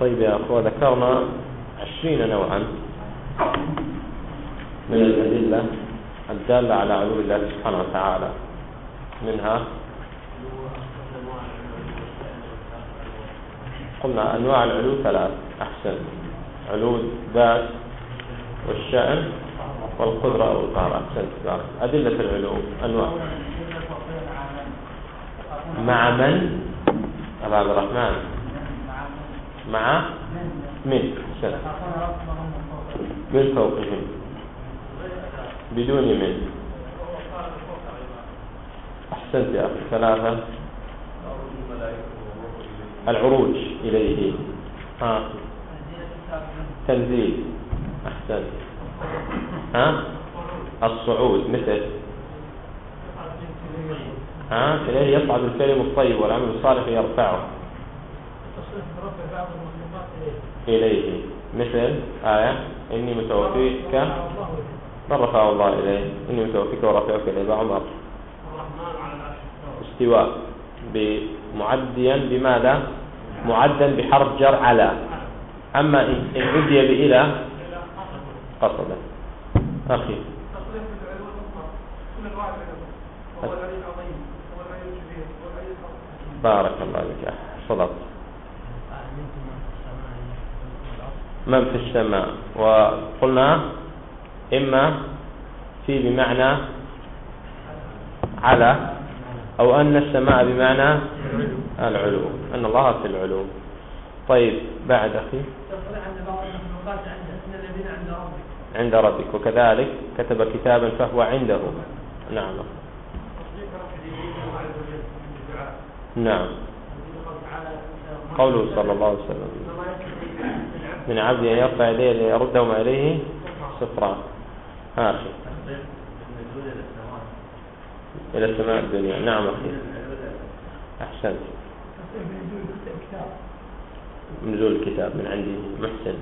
طيب يا أخوة، ذكرنا 20 نوعا من الأدلة الدالة على علو الله سبحانه وتعالى. منها قلنا أنواع العلو 3. أحسن، علو الذات والشأن والقدرة أو القهر. أحسن. أدلة العلو أنواع. مع من؟ أبا عبد الرحمن، مع من؟ أحسن. من فوقهم بدون من. أحسنت يا أخي. 3. العروج إليه. تنزيل. أحسن. الصعود مثل إليه يصعد الكلم الطيب والعمل الصالح يرفعه إليه، مثل آية إني متوفيك من رفعه الله إليه، إني متوفيك ورفعك إليه. عمر استواء بمعديا بماذا؟ معدا بحرف جر على. أما إن عدي بإله قصدا. أخي بارك الله بك، صدق. من في السماء، وقلنا إما في بمعنى على، أو أن السماء بمعنى العلو، أن الله في العلو. طيب بعد أخي عند ربك، وكذلك كتب كتابا فهو عنده. نعم نعم. قوله صلى الله عليه وسلم من عبد أن يرفع يديه ليردهما إليه صفرا. أخي إلى السماء الدنيا. نعم أخي أحسنت. نزول الكتاب من عندي. محسن.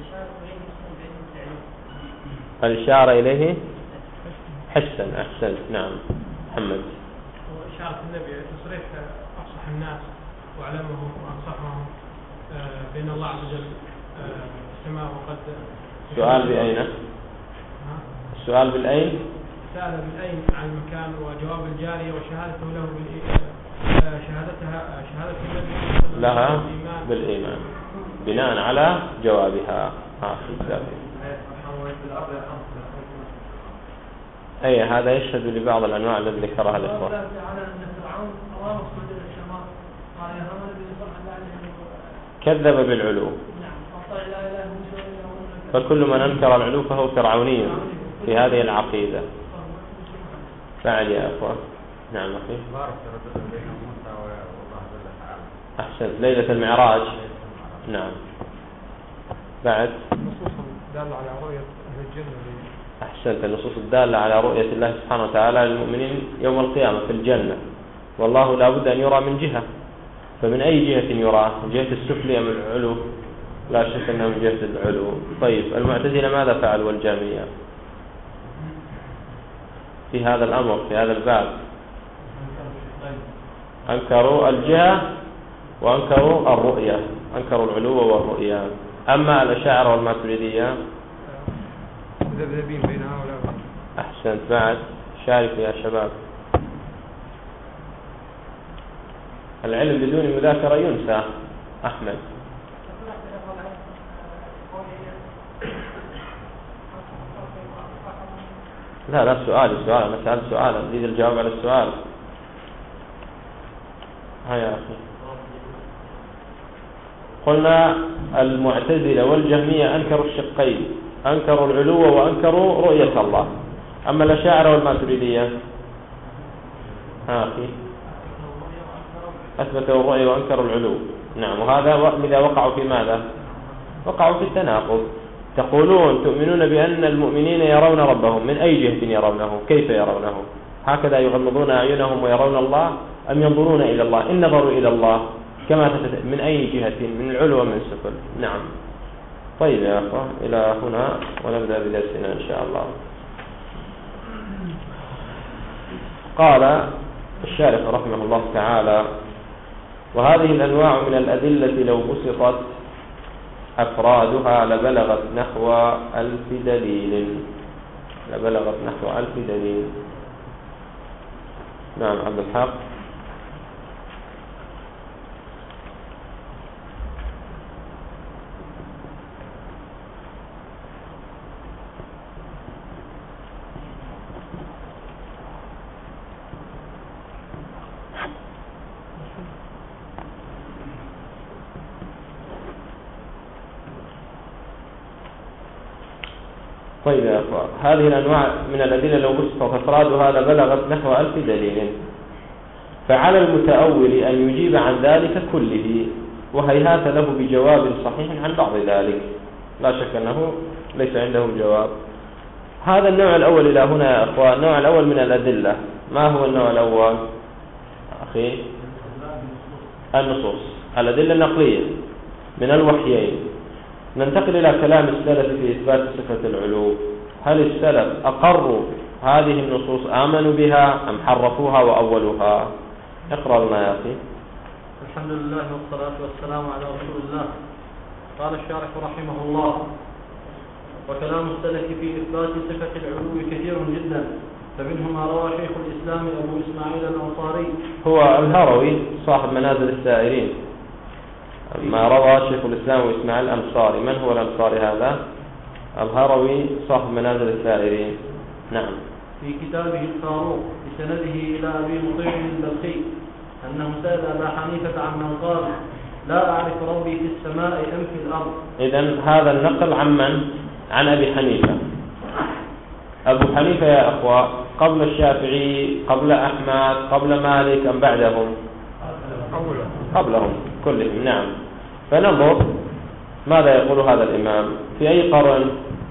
الإشارة إليه حسن. أحسنت. نعم محمد. إشارة النبي تصريح أفصح الناس وأعلمهم وأنصحهم بين الله عز وجل السماء. وقد سؤال بأين؟ السؤال بالأين؟ سأل بالأين عن المكان، وجواب الجارية وشهادته له شهادة النبي لها بالإيمان بناء على جوابها. أي هذا يشهد لبعض الأنواع التي ذكرها الإخوة. كذب بالعلو، فكل من أنكر العلو فهو فرعوني في هذه العقيدة. بعد يا أخوة. نعم أخي. أحسن. ليلة المعراج. نعم. بعد أحسنت. النصوص الدالة على رؤية الله سبحانه وتعالى للمؤمنين يوم القيامة في الجنة. والله لا بد أن يرى من جهة، فمن أي جهة يرى؟ من جهة السفل أم العلو؟ لا شك أنه من جهة العلو. طيب المعتزلة ماذا فعلوا والجهمية في هذا الأمر، في هذا الباب؟ أنكروا الجهة وأنكروا الرؤية، أنكروا العلو والرؤية. أما الأشاعرة والماتريدية ذبذبين بين هؤلاء. أحسنت. بعد شارك يا شباب. العلم بدون مذاكرة ينسى. أحمد. لا سؤال أنا سألت سؤالا، أريد الجواب على السؤال. يا أخي. قلنا المعتزلة والجهمية أنكروا الشقين، أنكروا العلو وأنكروا رؤية الله. أما الأشاعرة والماتريدية أخي أثبتوا الرؤية وأنكروا العلو. نعم. وهذا إذا وقعوا في ماذا؟ وقعوا في التناقض. تقولون تؤمنون بأن المؤمنين يرون ربهم، من أي جهة يرونه؟ كيف يرونه؟ هكذا يغمضون أعينهم ويرون الله، أم ينظرون إلى الله؟ إن نظروا إلى الله كما من أي جهة؟ من العلو ومن السفل. نعم. طيب يا أخوة، إلى هنا ونبدأ بدرسنا إن شاء الله. قال الشارح رحمه الله تعالى: وهذه الأنواع من الأدلة لو بسطت أفرادها لبلغت نحو 1000 دليل. لبلغت نحو 1000 دليل. نعم عبد الحق. طيب يا أخوان، هذه الأنواع من الأدلة لو بسطت أفرادها لبلغت نحو 1000 دليل، فعلى المتأول أن يجيب عن ذلك كله، وهيهات له بجواب صحيح عن بعض ذلك، لا شك أنه ليس عندهم جواب. هذا النوع الأول إلى هنا يا أخوان، النوع الأول من الأدلة. ما هو النوع الأول أخي؟ النصوص، الأدلة النقلية من الوحيين. ننتقل إلى كلام السلف في إثبات صفة العلو. هل السلف أقروا هذه النصوص، آمنوا بها، أم حرفوها وأولوها؟ اقرأ لنا يا أخي. الحمد لله والصلاة والسلام على رسول الله. قال الشارح رحمه الله: وكلام السلف في إثبات صفة العلو كثير جدا، فمنه ما روى شيخ الإسلام أبو إسماعيل الأنصاري، هو الهروي صاحب منازل السائرين، ما روى شيخ الإسلام وإسماعيل الأنصاري. من هو الأنصاري هذا؟ الهروي صاحب منازل السائرين. نعم. في كتابه الفاروق بسنده إلى أبي مطيع البلخي أنه سأل أبا حنيفة عمن قال: لا أعرف ربي في السماء أم في الأرض. إذن هذا النقل عن من؟ عن أبي حنيفة. أبو حنيفة يا أخوة قبل الشافعي، قبل أحمد، قبل مالك، أم بعدهم؟ قبلهم كلهم. نعم. فننظر ماذا يقول هذا الإمام في أي قرن؟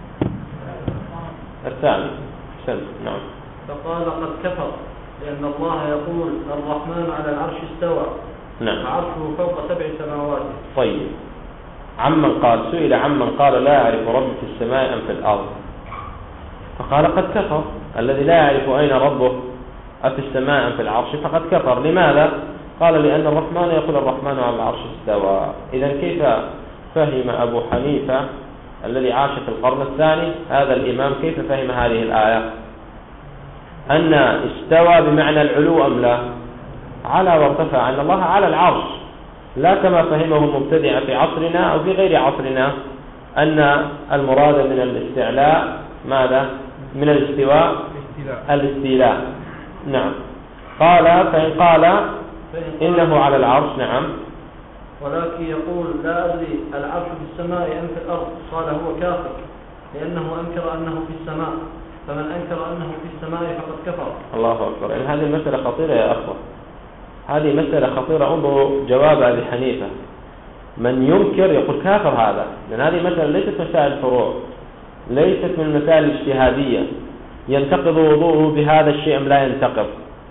الثاني. نعم. فقال: قد كفر، لأن الله يقول: الرحمن على العرش استوى، نعم، عرشه فوق 7 سماوات. طيب، عمن قال، سئل عمن قال لا يعرف ربي في السماء أم في الأرض، فقال قد كفر. الذي لا يعرف أين ربه أفي السماء أم في العرش فقد كفر. لماذا؟ قال: لأن الرحمن يقول الرحمن على العرش استوى. إذن كيف فهم أبو حنيفة الذي عاش في القرن الثاني، هذا الإمام، كيف فهم هذه الآية؟ أن استوى بمعنى العلو أم لا؟ على وارتفع، أن الله على العرش، لا كما فهمه المبتدع في عصرنا أو في غير عصرنا أن المراد من الاستعلاء ماذا؟ من الاستواء الاستيلاء. نعم. قال: فإن قال إنه على العرش، نعم، ولكن يقول: لا أدري العرش في السماء أم في الأرض، قال هو كافر، لأنه أنكر أنه في السماء، فمن أنكر أنه في السماء فقد كفر. الله أكبر. إن هذه المسألة خطيرة يا أخوة، هذه مسألة خطيرة. انظروا جواب أبي حنيفة: من ينكر يقول كافر هذا، لأن هذه مسألة ليست مسائل فروع، ليست من المسائل الاجتهادية ينتقض وضوءه بهذا الشيء أم لا ينتقض،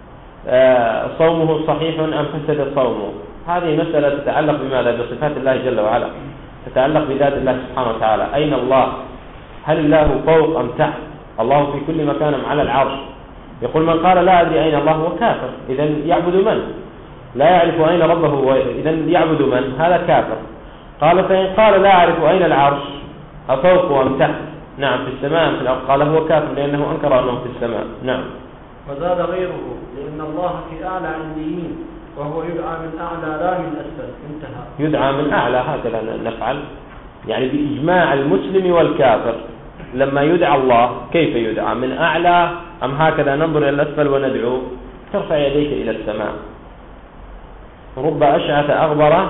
صومه صحيح أم فسد صومه. هذه مسألة تتعلق بماذا؟ بصفات الله جل وعلا، تتعلق بذات الله سبحانه وتعالى. أين الله؟ هل الله فوق أم تحت؟ الله في كل مكان على العرش. يقول: من قال لا أدري أين الله هو كافر. إذن يعبد من؟ لا يعرف أين ربه، إذن يعبد من؟ هذا كافر. قال: فإن قال لا أعرف أين العرش، أفوق أم تحت؟ نعم، في السماء أم في الأرض؟ قال: هو كافر لأنه أنكر أنه في السماء. نعم. وزاد غيره: لأن الله في أعلى عليين، وهو يدعى من أعلى لا من أسفل. انتهى. يدعى من أعلى، هكذا نفعل، يعني بإجماع المسلم والكافر. لما يدعى الله كيف يدعى؟ من أعلى أم هكذا ننظر إلى الأسفل وندعو؟ ترفع يديك إلى السماء. رب أشعث أغبر،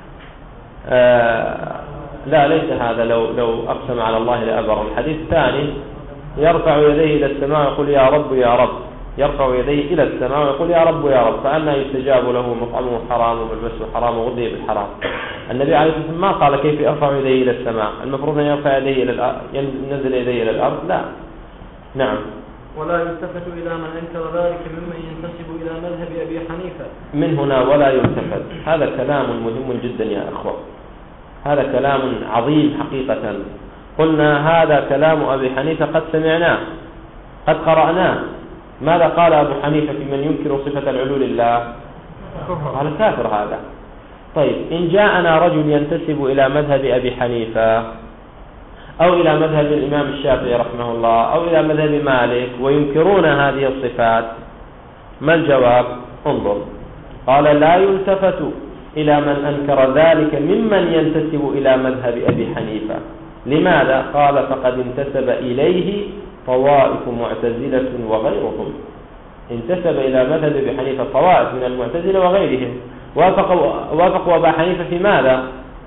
لا ليس هذا، لو أقسم على الله لأبر. الحديث الثاني: يرفع يديه إلى السماء ويقول يا رب يا رب، يرفع يديه إلى السماء ويقول يا رب يا رب، فأنا يستجاب له؟ مطعمه حرام وملبسه حرام وغذي بالحرام. النبي عليه الصلاة والسلام ما قال كيف يرفع يديه إلى السماء، المفروض أن يرفع يديه إلى الأرض، ينزل يديه إلى الأرض. لا. نعم. ولا يلتفت إلى من أنكر ذلك ممن ينتسب إلى مذهب أبي حنيفة. من هنا ولا يلتفت، هذا كلام مهم جدا يا أخوة، هذا كلام عظيم حقيقة. قلنا هذا كلام أبي حنيفة قد سمعناه، قد قرأناه. ماذا قال أبو حنيفة في من ينكر صفة العلو لله؟ قال كافر هذا. طيب إن جاءنا رجل ينتسب إلى مذهب أبي حنيفة أو إلى مذهب الإمام الشافعي رحمه الله أو إلى مذهب مالك وينكرون هذه الصفات، ما الجواب؟ انظر، قال لا يلتفت إلى من أنكر ذلك ممن ينتسب إلى مذهب أبي حنيفة. لماذا؟ قال فقد انتسب إليه طوائف معتزلة وغيرهم. انتسب إلى مذهب أبي حنيفة طوائف من المعتزلة وغيرهم، وافقوا أبا حنيفة في ماذا؟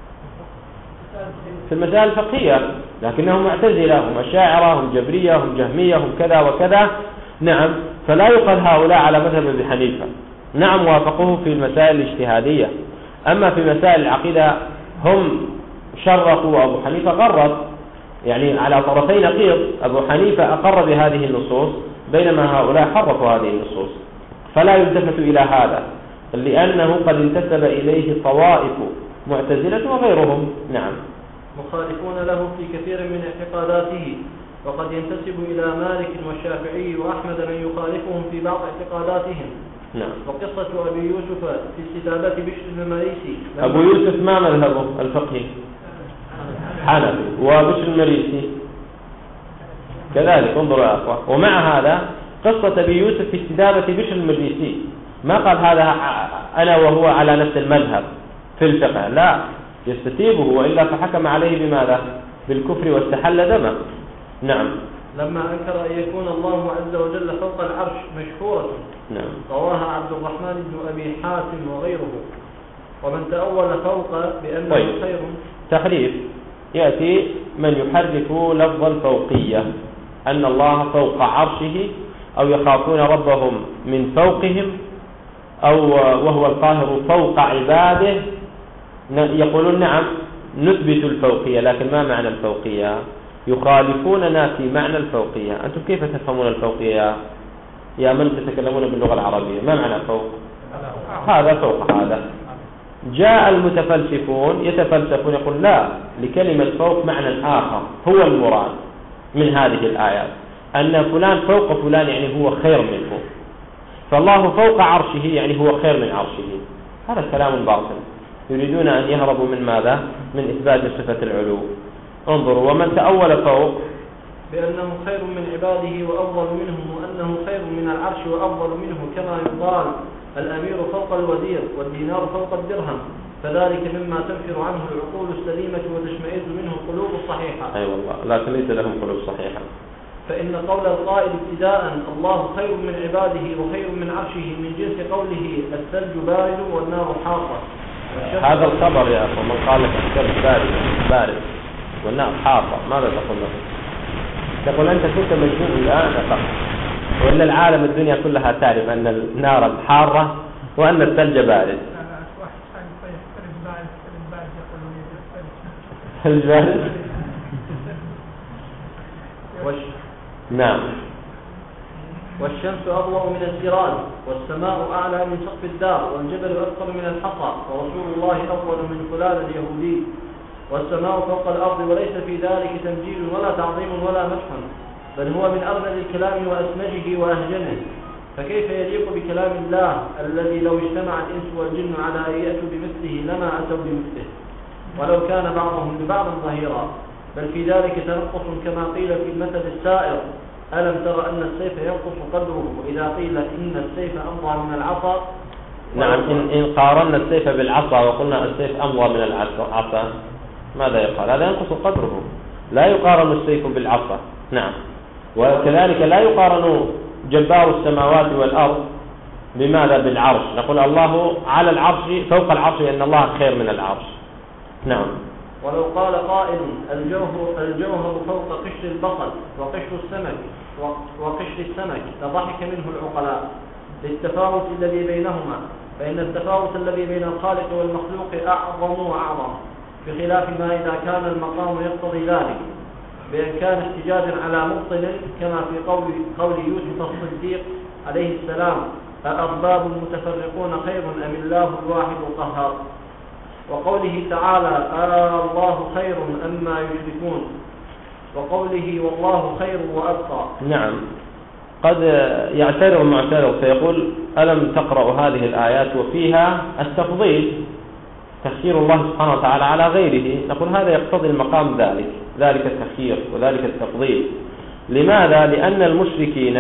في المسائل الفقهية، لكنهم معتزلة، هم أشاعرة، هم جبرية، هم جهمية، هم كذا وكذا. نعم، فلا يقال هؤلاء على مذهب أبي حنيفة. نعم، وافقوه في المسائل الاجتهادية، أما في مسائل العقيدة هم شرقوا وأبو حنيفة غرب، يعني على طرفي نقيض. أبو حنيفة أقر بهذه النصوص بينما هؤلاء حرفوا هذه النصوص، فلا يلتفت إلى هذا لأنه قد انتسب إليه طوائف معتزلة وغيرهم. نعم، مخالفون له في كثير من اعتقاداته، وقد ينتسب إلى مالك والشافعي وأحمد من يخالفهم في بعض اعتقاداتهم. نعم. وقصة أبي يوسف في استتابة بشر المريسي، أبو يوسف ما مذهبه الفقهي؟ حنفي. وبشر المريسي كذلك. انظروا يا أخوة، ومع هذا قصة أبي يوسف في استتابة بشر المريسي ما قال هذا أنا وهو على نفس المذهب في الفقه، لا، يستتيبه وإلا فحكم عليه بماذا؟ بالكفر واستحل دمه. نعم. لما أنكر أن يكون الله عز وجل فوق العرش مشهورة، نعم، رواها عبد الرحمن بن أبي حاتم وغيره. ومن تأول فوق بأنه خير. تحريف، يأتي من يحرف لفظ الفوقية، أن الله فوق عرشه، أو يخافون ربهم من فوقهم، أو وهو القاهر فوق عباده. يقولون نعم نثبت الفوقية، لكن ما معنى الفوقية؟ يخالفوننا في معنى الفوقية. أنتم كيف تفهمون الفوقية يا من تتكلمون باللغة العربية؟ ما معنى فوق؟ هذا فوق هذا. جاء المتفلسفون يتفلسفون يقول لا، لكلمة فوق معنى آخر هو المراد من هذه الآيات، أن فلان فوق فلان يعني هو خير منه، فالله فوق عرشه يعني هو خير من عرشه. هذا كلام باطل، يريدون أن يهربوا من ماذا؟ من إثبات صفة العلو. انظروا، ومن تأول فوق بأنه خير من عباده وأفضل منهم، وأنه خير من العرش وأفضل منه، كما يقال الأمير فوق الوزير والدينار فوق الدرهم، فذلك مما تنفر عنه العقول السليمة وتشمئز منه القلوب الصحيحة. أي والله، لكن ليس لهم قلوب صحيحة. فإن قول القائل ابتداء الله خير من عباده وخير من عرشه من جنس قوله الثلج بارد والنار حارة. هذا الخبر يا أخو، من قال لك الثلج بارد والنار حارة، ماذا تقول له؟ تقول أنت كنت مجنون الآن فقط، وإن العالم الدنيا كلها تعرف أن النار حارة وأن الثلج بارد. الثلج بارد. نعم. والشمس أضوأ من السراج، والسماء أعلى من سقف الدار، والجبل أكثر من الحصى، ورسول الله أفضل من فلان اليهودي، والسماء فوق الأرض، وليس في ذلك تمجيد ولا تعظيم ولا مدح، بل هو من أرمد الكلام وأسمجه وأهجنه. فكيف يليق بكلام الله الذي لو اجتمع الإنس والجن على أن يأتوا بمثله لما أتوا بمثله، ولو كان بعضهم لبعض ظهيرا، بل في ذلك تنقص كما قيل في المثل السائر: ألم تر أن السيف ينقص قدره؟ وإذا قيل إن السيف أمضى من العصا. نعم، إن قارنا السيف بالعصا وقلنا السيف أمضى من العصا ماذا يقال؟ هذا ينقص قدره، لا يقارن السيف بالعصا. نعم. وكذلك لا يقارن جبار السماوات والأرض بماذا؟ بالعرش. نقول الله على العرش فوق العرش لأن الله خير من العرش. نعم. ولو قال قائل الجوهر فوق قشر البصل وقشر السمك لضحك منه العقلاء للتفاوت الذي بينهما، فإن التفاوت الذي بين الخالق والمخلوق أعظم وأعظم، بخلاف ما إذا كان المقام يقتضي ذلك، بأن كان احتجاجا على مبطل، كما في قول يوسف الصديق عليه السلام: أأرباب متفرقون خير أم الله الواحد القهار، وقوله تعالى: الله خير أما يشركون، وقوله والله خير وأبقى. نعم. قد يعترض المعترض فيقول: ألم تقرأ هذه الآيات وفيها التفضيل؟ تخيير الله سبحانه وتعالى على غيره، نقول هذا يقتضي المقام ذلك التخيير وذلك التفضيل. لماذا؟ لأن المشركين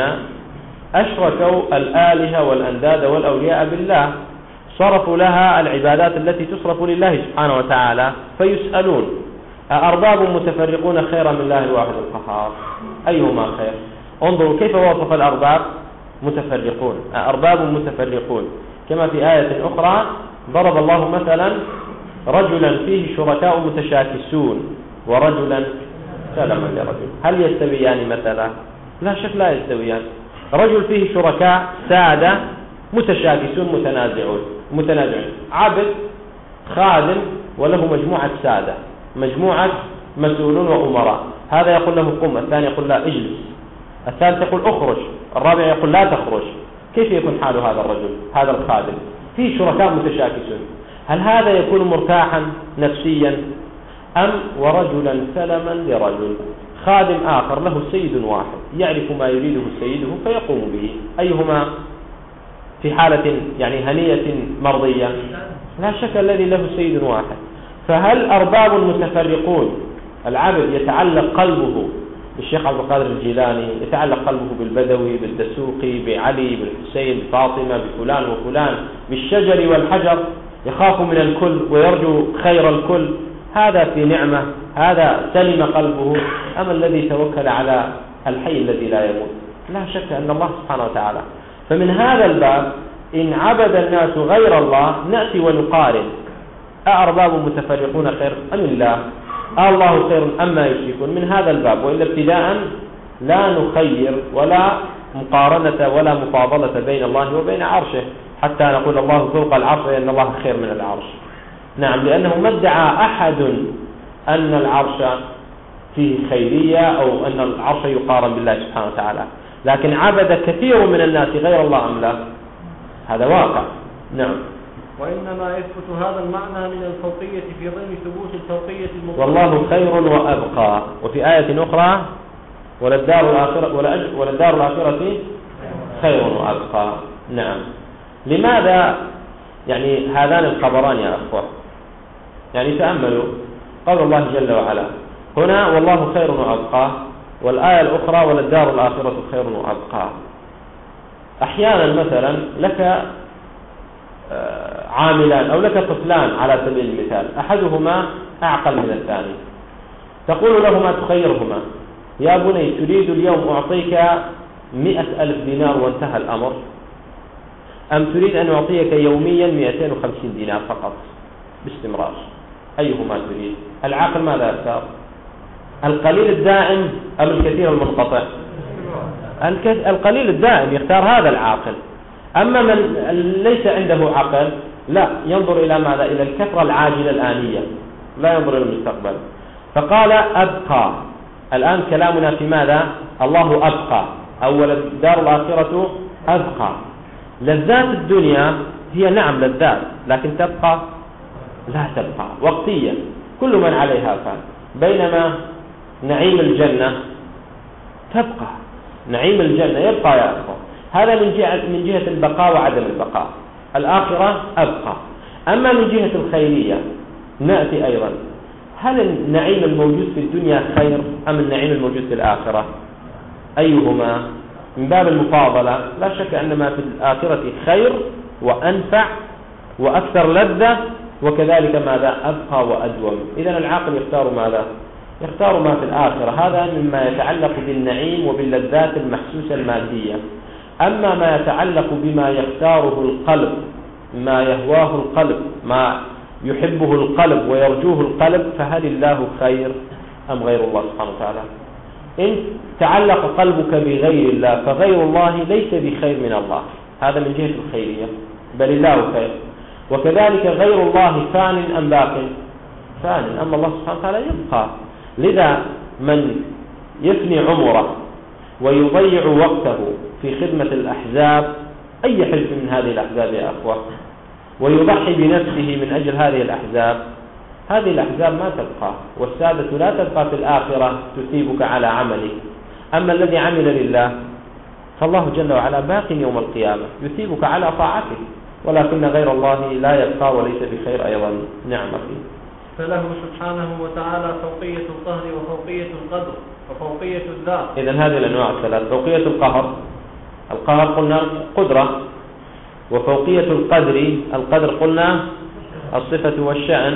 أشركوا الآلهة والأنداد والأولياء بالله، صرفوا لها العبادات التي تصرف لله سبحانه وتعالى، فيسألون أأرباب متفرقون خيرا من الله الواحد القهار؟ أيهما خير؟ انظروا كيف وصف الأرباب متفرقون، أأرباب متفرقون. كما في آية أخرى ضرب الله مثلا رجلا فيه شركاء متشاكسون ورجلا سلما لرجل، هل يستويان مثلا؟ لا شك لا يستويان. رجل فيه شركاء سادة متشاكسون متنازعون، عبد خادم وله مجموعة سادة، مجموعة مسؤولون وأمراء، هذا يقول له قم، الثاني يقول لا اجلس، الثالث يقول اخرج، الرابع يقول لا تخرج. كيف يكون حال هذا الرجل هذا الخادم؟ فيه شركاء متشاكسون، هل هذا يكون مرتاحا نفسيا؟ أم ورجلا سلما لرجل، خادم آخر له سيد واحد يعرف ما يريده سيده فيقوم به، أيهما في حالة يعني هنية مرضية؟ لا شك الذي له سيد واحد. فهل أرباب متفرقون العبد يتعلق قلبه بالشيخ عبد القادر الجيلاني، يتعلق قلبه بالبدوي بالدسوقي بعلي بالحسين بفاطمة بفلان وفلان بالشجر والحجر، يخاف من الكل ويرجو خير الكل، هذا في نعمة، هذا سلم قلبه؟ أما الذي توكل على الحي الذي لا يموت؟ لا شك أن الله سبحانه وتعالى. فمن هذا الباب إن عبد الناس غير الله نأتي ونقارن، أأرباب متفرقون خير أم الله؟ الله خير أما يشركون؟ من هذا الباب. وإلا ابتداء لا نخير ولا مقارنة ولا مفاضلة بين الله وبين عرشه حتى نقول الله فوق العرش لأن الله خير من العرش. نعم، لأنه ما ادعى أحد أن العرش فيه خيرية أو أن العرش يقارن بالله سبحانه وتعالى، لكن عبد كثير من الناس غير الله أم لا؟ هذا واقع. نعم. وإنما يثبت هذا المعنى من الفوقية في ضمن ثبوت الفوقية المطلقة والله خير وأبقى. وفي آية أخرى وللدار الآخرة خير وأبقى. نعم. لماذا يعني هذان الخبران يا أخوة؟ يعني تأملوا قول الله جل وعلا هنا والله خير وأبقى، والآية الأخرى وللدار الآخرة خير وأبقى. أحيانا مثلا لك عاملان أو لك طفلان على سبيل المثال، أحدهما أعقل من الثاني، تقول لهما تخيرهما يا بني تريد اليوم أعطيك 100,000 دينار وانتهى الأمر، أم تريد أن أعطيك يوميا 250 دينار فقط باستمرار؟ أيهما تريد؟ العاقل ماذا يختار؟ القليل الدائم أم الكثير المنقطع؟ القليل الدائم يختار هذا العاقل. أما من ليس عنده عقل لا، ينظر إلى ماذا؟ إلى الكثرة العاجلة الآنية، لا ينظر إلى المستقبل. فقال أبقى. الآن كلامنا في ماذا؟ الله أبقى، أول الدار الآخرة أبقى. لذات الدنيا هي نعم لذات، لكن تبقى؟ لا تبقى، وقتيا، كل من عليها فان. بينما نعيم الجنة تبقى، نعيم الجنة يبقى يا أخوة. هذا من جهة البقاء وعدم البقاء. الآخرة أبقى. أما من جهة الخيرية نأتي أيضا، هل النعيم الموجود في الدنيا خير أم النعيم الموجود في الآخرة؟ أيهما؟ من باب المفاضلة لا شك أن ما في الآخرة خير وأنفع وأكثر لذة، وكذلك ماذا؟ أبقى وأدوم. إذن العاقل يختار ماذا؟ يختار ما في الآخرة. هذا مما يتعلق بالنعيم وباللذات المحسوسة المادية. أما ما يتعلق بما يختاره القلب، ما يهواه القلب، ما يحبه القلب ويرجوه القلب، فهل الله خير أم غير الله سبحانه وتعالى؟ إن تعلق قلبك بغير الله فغير الله ليس بخير من الله، هذا من جهة الخيرية، بل الله خير. وكذلك غير الله فان أم باق؟ فان. أما الله سبحانه وتعالى يبقى. لذا من يفني عمره ويضيع وقته في خدمة الأحزاب، أي حزب من هذه الأحزاب يا أخوة، ويضحي بنفسه من أجل هذه الأحزاب، هذه الأحزاب ما تبقى، والسادة لا تبقى في الآخرة تثيبك على عملك. أما الذي عمل لله فالله جل وعلا باق يوم القيامة يثيبك على طاعته. ولكن غير الله لا يبقى وليس بخير أيضا. نعم أخي. فله سبحانه وتعالى فوقية القهر وفوقية القدر وفوقية الذات. إذن هذه الأنواع الثلاث: فوقية القهر، القهر قلنا قدرة، وفوقية القدر قلنا الصفة والشأن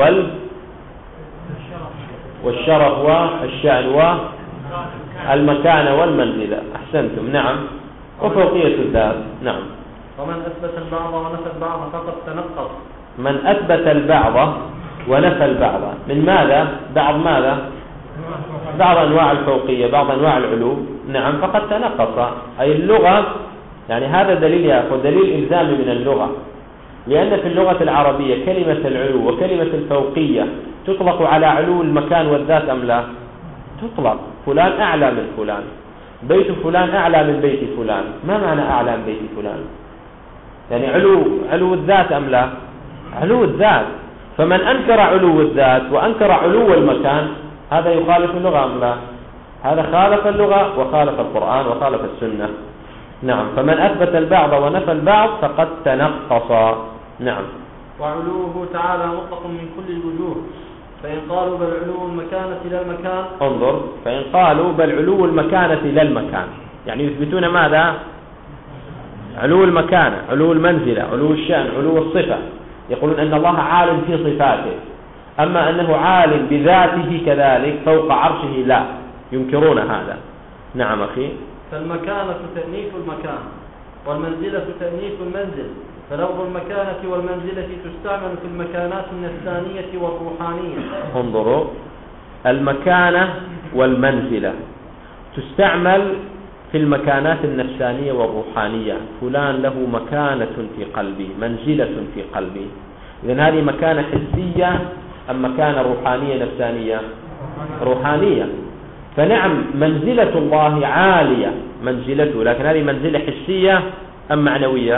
والشرف والشأن والمكانة والمنزلة. أحسنتم. نعم. وفوقية الذات. نعم. ومن أثبت البعض ونفى البعض فقد تنقص. من أثبت البعض ونفى البعض من ماذا؟ بعض ماذا؟ بعض أنواع الفوقية، بعض أنواع العلو. نعم. فقد تنقص. أي اللغة، يعني هذا دليل يا أخو، دليل إلزامي من اللغة، لأن في اللغة العربية كلمة العلو وكلمة الفوقية تطلق على علو المكان والذات أم لا؟ تطلق. فلان أعلى من فلان، بيت فلان أعلى من بيت فلان. ما معنى أعلى من بيت فلان؟ يعني علو الذات أم لا؟ علو الذات. فمن أنكر علو الذات وأنكر علو المكان هذا يخالف اللغة أم لا؟ هذا خالف اللغة وخالف القرآن وخالف السنة. نعم. فمن أثبت البعض ونفى البعض فقد تنقص. نعم. وعلوه تعالى مطلق من كل الوجوه، فإن قالوا بل علو المكانة لا المكان. انظر، فإن قالوا بل علو المكانة لا المكان، يعني يثبتون ماذا؟ علو المكانة، علو المنزلة، علو الشأن، علو الصفة. يقولون أن الله عالم في صفاته، أما أنه عالم بذاته كذلك فوق عرشه لا، ينكرون هذا. نعم أخي. فالمكانة تأنيث المكان والمنزلة تأنيث المنزل، فلفظ المكانة والمنزلة تستعمل في المكانات النفسانية والروحانية. انظروا، المكانة والمنزلة تستعمل في المكانات النفسانية والروحانية. فلان له مكانة في قلبي، منزلة في قلبي. إذن هذه مكانة حسية أم مكانة روحانية نفسانية؟ روحانية. فنعم منزلة الله عالية منزلته، لكن هذه منزلة حسية أم معنوية؟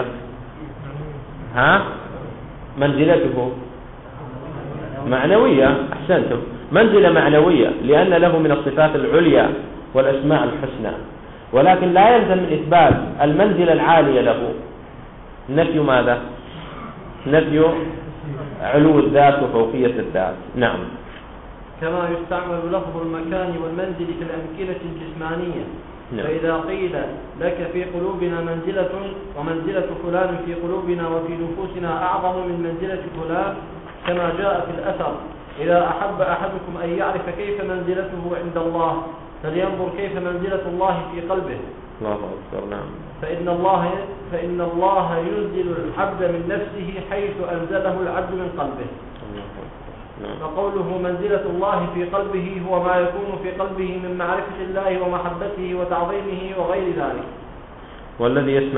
منزلته معنوية. أحسنتم. منزلة معنوية، لأن له من الصفات العليا والأسماء الحسنى، ولكن لا يلزم من إثبات المنزلة العالية له نفي ماذا؟ نفي علو الذات وفوقية الذات. نعم. كما يستعمل لفظ المكان والمنزل في الأمكنة الجسمانية. نعم. فإذا قيل لك في قلوبنا منزلة ومنزلة فلان في قلوبنا وفي نفوسنا أعظم من منزلة فلان، كما جاء في الأثر: إذا أحب أحدكم أن يعرف كيف منزلته عند الله فلينظر كيف منزلة الله في قلبه. الله أكبر. نعم. فإن الله ينزل العبد من نفسه حيث أنزله العبد من قلبه. فقوله منزلة الله في قلبه هو ما يكون في قلبه من معرفة الله ومحبته وتعظيمه وغير ذلك. والذي يسمع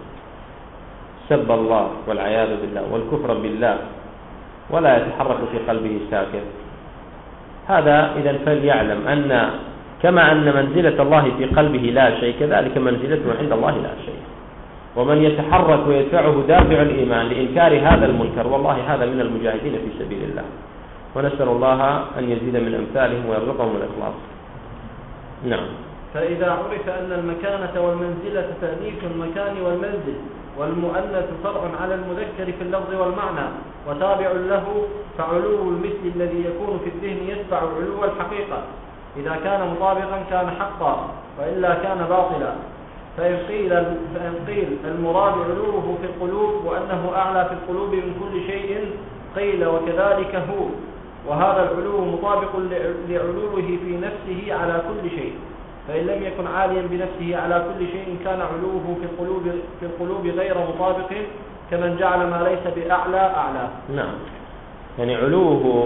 سب الله والعياذ بالله والكفر بالله ولا يتحرك في قلبه ساكن، هذا إذا فليعلم أن كما أن منزلة الله في قلبه لا شيء، كذلك منزلته عند الله لا شيء. ومن يتحرك ويدفعه دافع الإيمان لإنكار هذا المنكر، والله هذا من المجاهدين في سبيل الله. ونسأل الله أن يزيد من أمثالهم ويرزقهم الإخلاص. نعم. فإذا عرف أن المكانة والمنزلة تأنيث المكان والمنزل، والمؤنث فرع على المذكر في اللفظ والمعنى وتابع له، فعلو المثل الذي يكون في الذهن يتبع علو الحقيقة. إذا كان مطابقا كان حقا، وإلا كان باطلا. فإن قيل المراد علوه في القلوب وأنه أعلى في القلوب من كل شيء، قيل وكذلك هو، وهذا العلو مطابق لعلوه في نفسه على كل شيء. فإن لم يكن عاليا بنفسه على كل شيء كان علوه في القلوب غير مطابق، كمن جعل ما ليس بأعلى أعلى. نعم. يعني علوه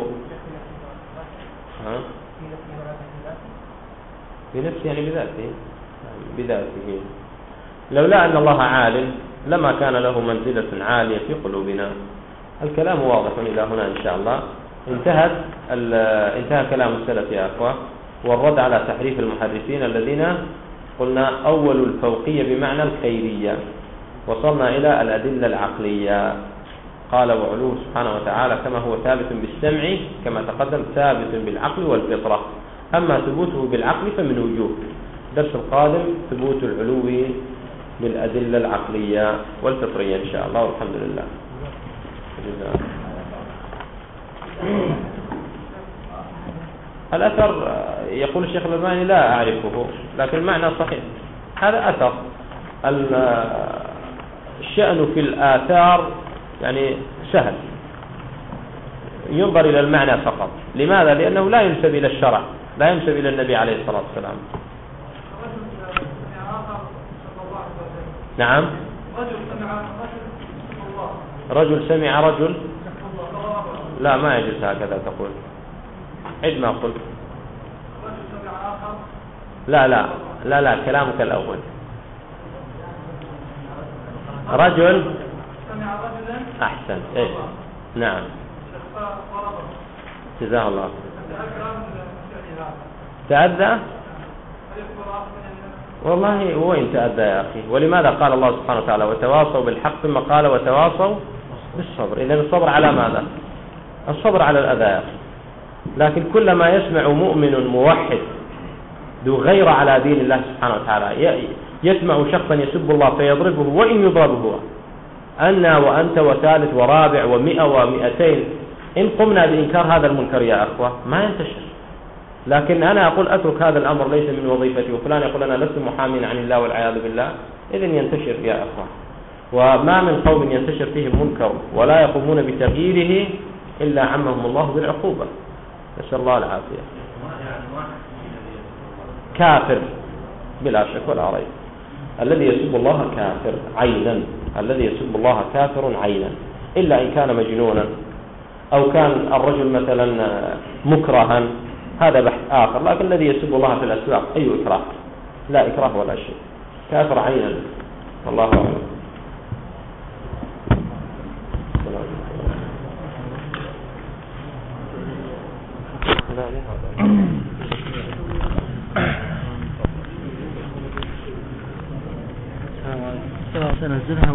بنفسه، يعني بذاته. لولا أن الله عالم لما كان له منزلة عالية في قلوبنا. الكلام واضح إلى هنا إن شاء الله. انتهى كلام السلف يا أخوة، والرد على تحريف المحرفين الذين قلنا أول الفوقية بمعنى الخيرية. وصلنا إلى الأدلة العقلية. قال وعلوه سبحانه وتعالى كما هو ثابت بالسمع كما تقدم ثابت بالعقل والفطرة، أما ثبوته بالعقل فمن وجوه. الدرس القادم ثبوت العلو بالأدلة العقلية والفطرية إن شاء الله، والحمد لله. الأثر يقول الشيخ الألباني لا أعرفه، لكن المعنى صحيح. هذا أثر. الشأن في الآثار يعني سهل، ينظر إلى المعنى فقط. لماذا؟ لأنه لا ينسب إلى الشرع، لا ينسب إلى النبي عليه الصلاة والسلام. نعم. رجل سمع رجل، لا ما يجوز هكذا تقول، عد ما قلت. لا لا لا لا، كلامك الأول. رجل أحسن. إيه نعم، جزاه الله. تأذى؟ والله وين تأذى يا أخي؟ ولماذا قال الله سبحانه وتعالى وتواصوا بالحق ثم قال وتواصوا بالصبر؟ إذن الصبر على ماذا؟ الصبر على الأذى يا أخي. لكن كلما يسمع مؤمن موحد ذو غير على دين الله سبحانه وتعالى يسمع شخصا يسب الله فيضربه وإن يضربه هو، أنا وأنت وثالث ورابع و100 و200، إن قمنا بإنكار هذا المنكر يا أخوة ما ينتشر. لكن أنا أقول أترك هذا الأمر ليس من وظيفتي، وفلان يقول أنا لست محامين عن الله والعياذ بالله، إذن ينتشر يا أخوة. وما من قوم ينتشر فيهم منكر ولا يقومون بتغييره إلا عمهم الله بالعقوبة، نسأل الله العافية. كافر بلا شك ولا ريب، الذي يسب الله كافر عينا، الذي يسب الله كافر عينا، إلا إن كان مجنونا أو كان الرجل مثلا مكرها، هذا بحث آخر. لكن الذي يسب الله في الأسواق أي إكراه؟ لا إكراه ولا شيء، كافر عينا. والله أعلم. سننزلها